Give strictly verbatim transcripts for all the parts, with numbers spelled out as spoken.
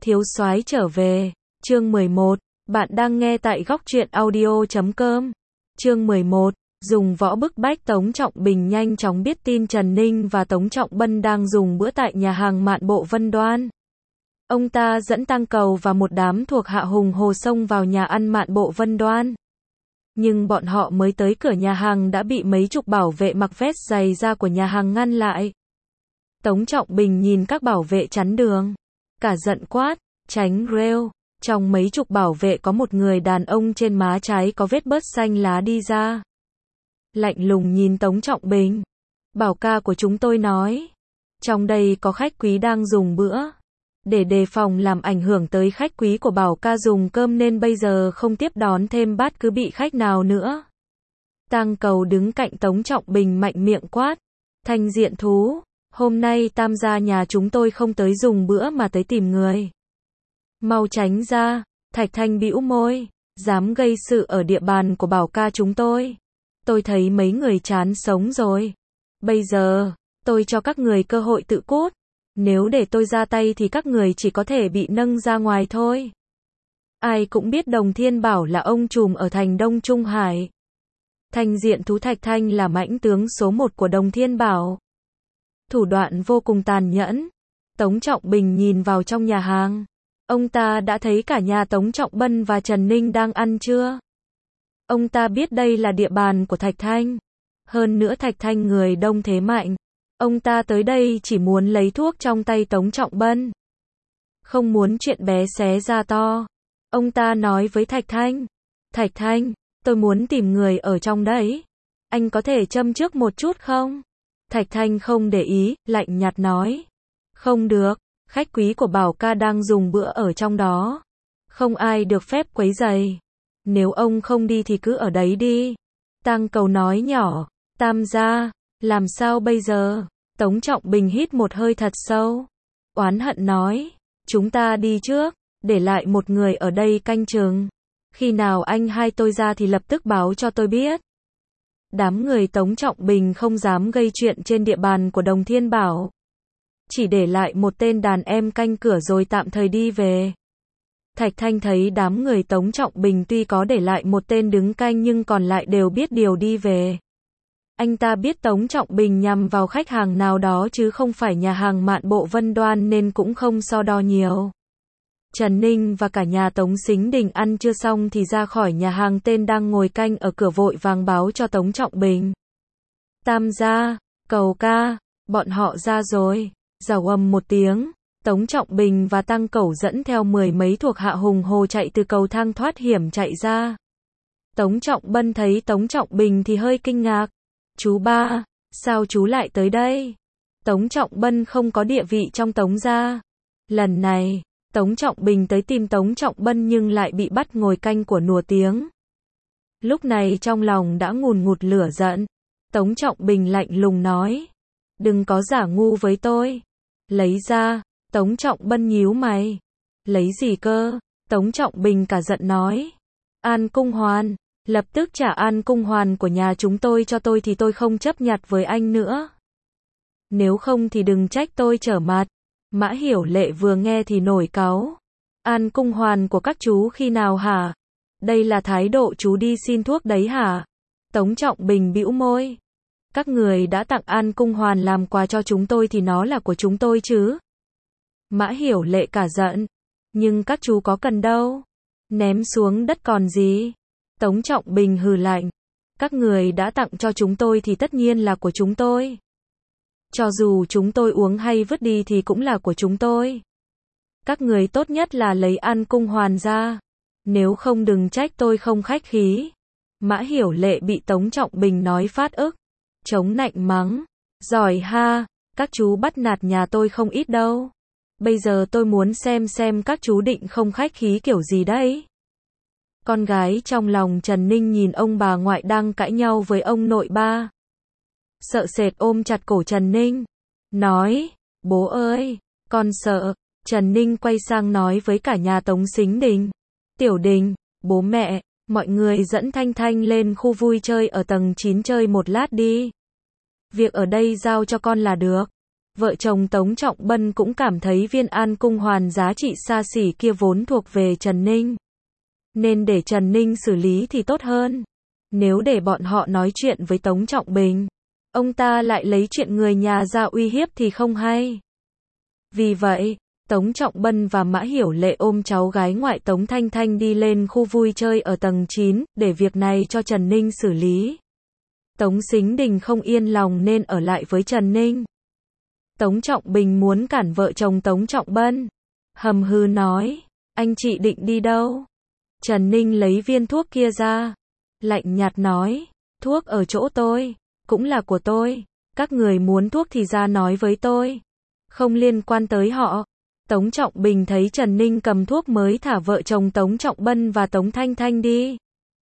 Thiếu soái trở về, chương mười một, bạn đang nghe tại góc truyện audio chấm com. Chương mười một, dùng võ bức bách Tống Trọng Bình nhanh chóng biết tin Trần Ninh và Tống Trọng Bân đang dùng bữa tại nhà hàng Mạn Bộ Vân Đoan. Ông ta dẫn Tăng Cầu và một đám thuộc hạ hùng hồ xông vào nhà ăn Mạn Bộ Vân Đoan. Nhưng bọn họ mới tới cửa nhà hàng đã bị mấy chục bảo vệ mặc vest dày da của nhà hàng ngăn lại. Tống Trọng Bình nhìn các bảo vệ chắn đường, cả giận quát, tránh rêu. Trong mấy chục bảo vệ có một người đàn ông trên má trái có vết bớt xanh lá đi ra. Lạnh lùng nhìn Tống Trọng Bình. Bảo ca của chúng tôi nói, trong đây có khách quý đang dùng bữa. Để đề phòng làm ảnh hưởng tới khách quý của bảo ca dùng cơm nên bây giờ không tiếp đón thêm bát cứ bị khách nào nữa. Tăng Cầu đứng cạnh Tống Trọng Bình mạnh miệng quát, Thanh Diện Thú, hôm nay tam gia nhà chúng tôi không tới dùng bữa mà tới tìm người. Mau tránh ra. Thạch Thanh bĩu môi, dám gây sự ở địa bàn của bảo ca chúng tôi. Tôi thấy mấy người chán sống rồi. Bây giờ, tôi cho các người cơ hội tự cút. Nếu để tôi ra tay thì các người chỉ có thể bị nâng ra ngoài thôi. Ai cũng biết Đồng Thiên Bảo là ông trùm ở thành Đông Trung Hải. Thanh Diện Thú Thạch Thanh là mãnh tướng số một của Đồng Thiên Bảo. Thủ đoạn vô cùng tàn nhẫn. Tống Trọng Bình nhìn vào trong nhà hàng. Ông ta đã thấy cả nhà Tống Trọng Bân và Trần Ninh đang ăn chưa? Ông ta biết đây là địa bàn của Thạch Thanh. Hơn nữa Thạch Thanh người đông thế mạnh. Ông ta tới đây chỉ muốn lấy thuốc trong tay Tống Trọng Bân. Không muốn chuyện bé xé ra to. Ông ta nói với Thạch Thanh. Thạch Thanh, tôi muốn tìm người ở trong đấy. Anh có thể châm trước một chút không? Thạch Thanh không để ý, lạnh nhạt nói. Không được, khách quý của bảo ca đang dùng bữa ở trong đó. Không ai được phép quấy rầy. Nếu ông không đi thì cứ ở đấy đi. Tăng Cầu nói nhỏ, tam gia, làm sao bây giờ? Tống Trọng Bình hít một hơi thật sâu. Oán hận nói, chúng ta đi trước, để lại một người ở đây canh chừng. Khi nào anh hai tôi ra thì lập tức báo cho tôi biết. Đám người Tống Trọng Bình không dám gây chuyện trên địa bàn của Đồng Thiên Bảo. Chỉ để lại một tên đàn em canh cửa rồi tạm thời đi về. Thạch Thanh thấy đám người Tống Trọng Bình tuy có để lại một tên đứng canh nhưng còn lại đều biết điều đi về. Anh ta biết Tống Trọng Bình nhằm vào khách hàng nào đó chứ không phải nhà hàng Mạn Bộ Vân Đoan nên cũng không so đo nhiều. Trần Ninh và cả nhà Tống Sính Đình ăn chưa xong thì ra khỏi nhà hàng, tên đang ngồi canh ở cửa vội vàng báo cho Tống Trọng Bình. Tam gia, Cầu ca, bọn họ ra rồi. Rào ầm một tiếng, Tống Trọng Bình và Tăng Cẩu dẫn theo mười mấy thuộc hạ hùng hồ chạy từ cầu thang thoát hiểm chạy ra. Tống Trọng Bân thấy Tống Trọng Bình thì hơi kinh ngạc. Chú ba, sao chú lại tới đây? Tống Trọng Bân không có địa vị trong Tống gia. Lần này, Tống Trọng Bình tới tìm Tống Trọng Bân nhưng lại bị bắt ngồi canh của nùa tiếng. Lúc này trong lòng đã ngùn ngụt lửa giận. Tống Trọng Bình lạnh lùng nói. Đừng có giả ngu với tôi. Lấy ra. Tống Trọng Bân nhíu mày. Lấy gì cơ? Tống Trọng Bình cả giận nói. An Cung Hoàn. Lập tức trả An Cung Hoàn của nhà chúng tôi cho tôi thì tôi không chấp nhặt với anh nữa. Nếu không thì đừng trách tôi trở mặt. Mã Hiểu Lệ vừa nghe thì nổi cáu. An Cung Hoàn của các chú khi nào hả? Đây là thái độ chú đi xin thuốc đấy hả? Tống Trọng Bình bĩu môi. Các người đã tặng An Cung Hoàn làm quà cho chúng tôi thì nó là của chúng tôi chứ. Mã Hiểu Lệ cả giận. Nhưng các chú có cần đâu. Ném xuống đất còn gì. Tống Trọng Bình hừ lạnh. Các người đã tặng cho chúng tôi thì tất nhiên là của chúng tôi. Cho dù chúng tôi uống hay vứt đi thì cũng là của chúng tôi. Các người tốt nhất là lấy An Cung Hoàn ra. Nếu không đừng trách tôi không khách khí. Mã Hiểu Lệ bị Tống Trọng Bình nói phát ức. Chống nạnh mắng. Giỏi ha, các chú bắt nạt nhà tôi không ít đâu. Bây giờ tôi muốn xem xem các chú định không khách khí kiểu gì đấy. Con gái trong lòng Trần Ninh nhìn ông bà ngoại đang cãi nhau với ông nội ba. Sợ sệt ôm chặt cổ Trần Ninh. Nói, bố ơi, con sợ. Trần Ninh quay sang nói với cả nhà Tống Sính Đình. Tiểu Đình, bố mẹ, mọi người dẫn Thanh Thanh lên khu vui chơi ở tầng chín chơi một lát đi. Việc ở đây giao cho con là được. Vợ chồng Tống Trọng Bân cũng cảm thấy viên an cung hoàn giá trị xa xỉ kia vốn thuộc về Trần Ninh. Nên để Trần Ninh xử lý thì tốt hơn. Nếu để bọn họ nói chuyện với Tống Trọng Bình, ông ta lại lấy chuyện người nhà ra uy hiếp thì không hay. Vì vậy, Tống Trọng Bân và Mã Hiểu Lệ ôm cháu gái ngoại Tống Thanh Thanh đi lên khu vui chơi ở tầng chín, để việc này cho Trần Ninh xử lý. Tống Sính Đình không yên lòng nên ở lại với Trần Ninh. Tống Trọng Bình muốn cản vợ chồng Tống Trọng Bân. Hầm hừ nói, anh chị định đi đâu? Trần Ninh lấy viên thuốc kia ra. Lạnh nhạt nói, thuốc ở chỗ tôi, cũng là của tôi. Các người muốn thuốc thì ra nói với tôi. Không liên quan tới họ. Tống Trọng Bình thấy Trần Ninh cầm thuốc mới thả vợ chồng Tống Trọng Bân và Tống Thanh Thanh đi.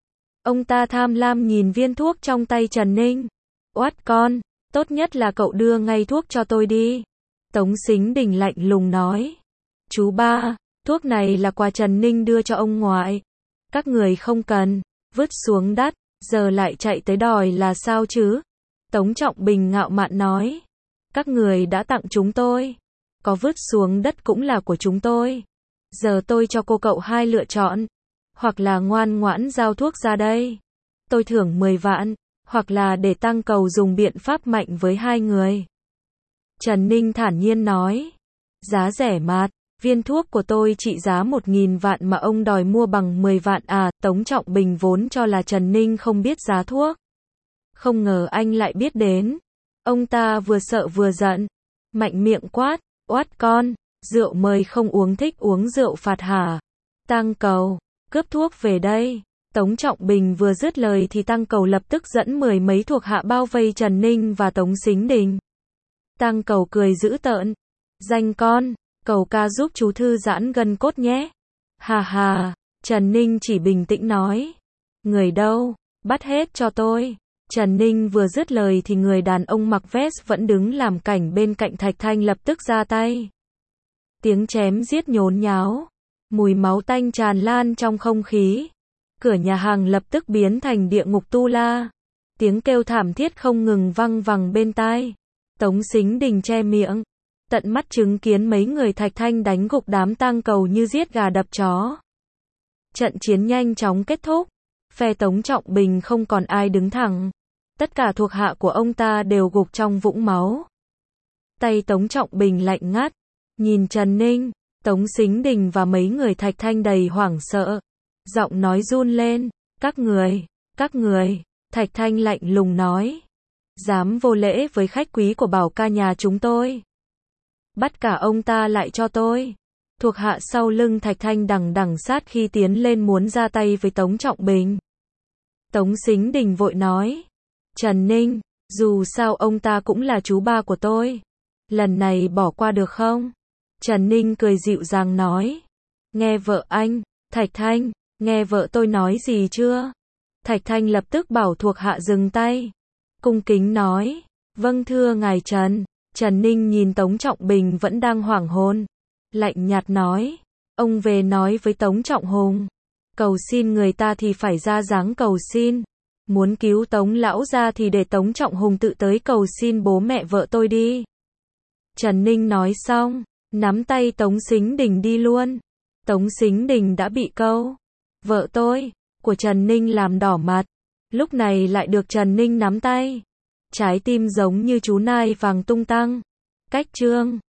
Ông ta tham lam nhìn viên thuốc trong tay Trần Ninh. Oát con, tốt nhất là cậu đưa ngay thuốc cho tôi đi. Tống Sính Đình lạnh lùng nói. Chú ba, thuốc này là quà Trần Ninh đưa cho ông ngoại. Các người không cần, vứt xuống đất, giờ lại chạy tới đòi là sao chứ? Tống Trọng Bình ngạo mạn nói. Các người đã tặng chúng tôi. Có vứt xuống đất cũng là của chúng tôi. Giờ tôi cho cô cậu hai lựa chọn. Hoặc là ngoan ngoãn giao thuốc ra đây. Tôi thưởng mười vạn. Hoặc là để tăng cầu dùng biện pháp mạnh với hai người. Trần Ninh thản nhiên nói. Giá rẻ mạt. Viên thuốc của tôi trị giá một nghìn vạn mà ông đòi mua bằng mười vạn à. Tống Trọng Bình vốn cho là Trần Ninh không biết giá thuốc. Không ngờ anh lại biết đến. Ông ta vừa sợ vừa giận. Mạnh miệng quát. Oát con, rượu mời không uống, thích uống rượu phạt hả? Tăng cầu, cướp thuốc về đây. Tống Trọng Bình vừa dứt lời thì Tăng cầu lập tức dẫn mười mấy thuộc hạ bao vây Trần Ninh và Tống Sính Đình. Tăng cầu cười dữ tợn. Danh con, cầu ca giúp chú thư giãn gân cốt nhé. Hà hà, Trần Ninh chỉ bình tĩnh nói. Người đâu, bắt hết cho tôi. Trần Ninh vừa dứt lời thì người đàn ông mặc vest vẫn đứng làm cảnh bên cạnh Thạch Thanh lập tức ra tay. Tiếng chém giết nhốn nháo. Mùi máu tanh tràn lan trong không khí. Cửa nhà hàng lập tức biến thành địa ngục tu la. Tiếng kêu thảm thiết không ngừng vang vẳng bên tai. Tống Sính Đình che miệng. Tận mắt chứng kiến mấy người Thạch Thanh đánh gục đám tang cầu như giết gà đập chó. Trận chiến nhanh chóng kết thúc. Phe Tống Trọng Bình không còn ai đứng thẳng. Tất cả thuộc hạ của ông ta đều gục trong vũng máu. Tay Tống Trọng Bình lạnh ngắt. Nhìn Trần Ninh, Tống Sính Đình và mấy người Thạch Thanh đầy hoảng sợ. Giọng nói run lên. Các người, các người. Thạch Thanh lạnh lùng nói. Dám vô lễ với khách quý của Bảo ca nhà chúng tôi. Bắt cả ông ta lại cho tôi. Thuộc hạ sau lưng Thạch Thanh đằng đằng sát khi tiến lên muốn ra tay với Tống Trọng Bình. Tống Sính Đình vội nói. Trần Ninh, dù sao ông ta cũng là chú ba của tôi. Lần này bỏ qua được không? Trần Ninh cười dịu dàng nói. Nghe vợ anh, Thạch Thanh, nghe vợ tôi nói gì chưa? Thạch Thanh lập tức bảo thuộc hạ dừng tay. Cung kính nói. Vâng thưa ngài Trần. Trần Ninh nhìn Tống Trọng Bình vẫn đang hoảng hồn. Lạnh nhạt nói. Ông về nói với Tống Trọng Hùng. Cầu xin người ta thì phải ra dáng cầu xin. Muốn cứu Tống lão ra thì để Tống Trọng Hùng tự tới cầu xin bố mẹ vợ tôi đi. Trần Ninh nói xong, nắm tay Tống Sính Đình đi luôn. Tống Sính Đình đã bị câu vợ tôi của Trần Ninh làm đỏ mặt. Lúc này lại được Trần Ninh nắm tay. Trái tim giống như chú nai vàng tung tăng. Cách chương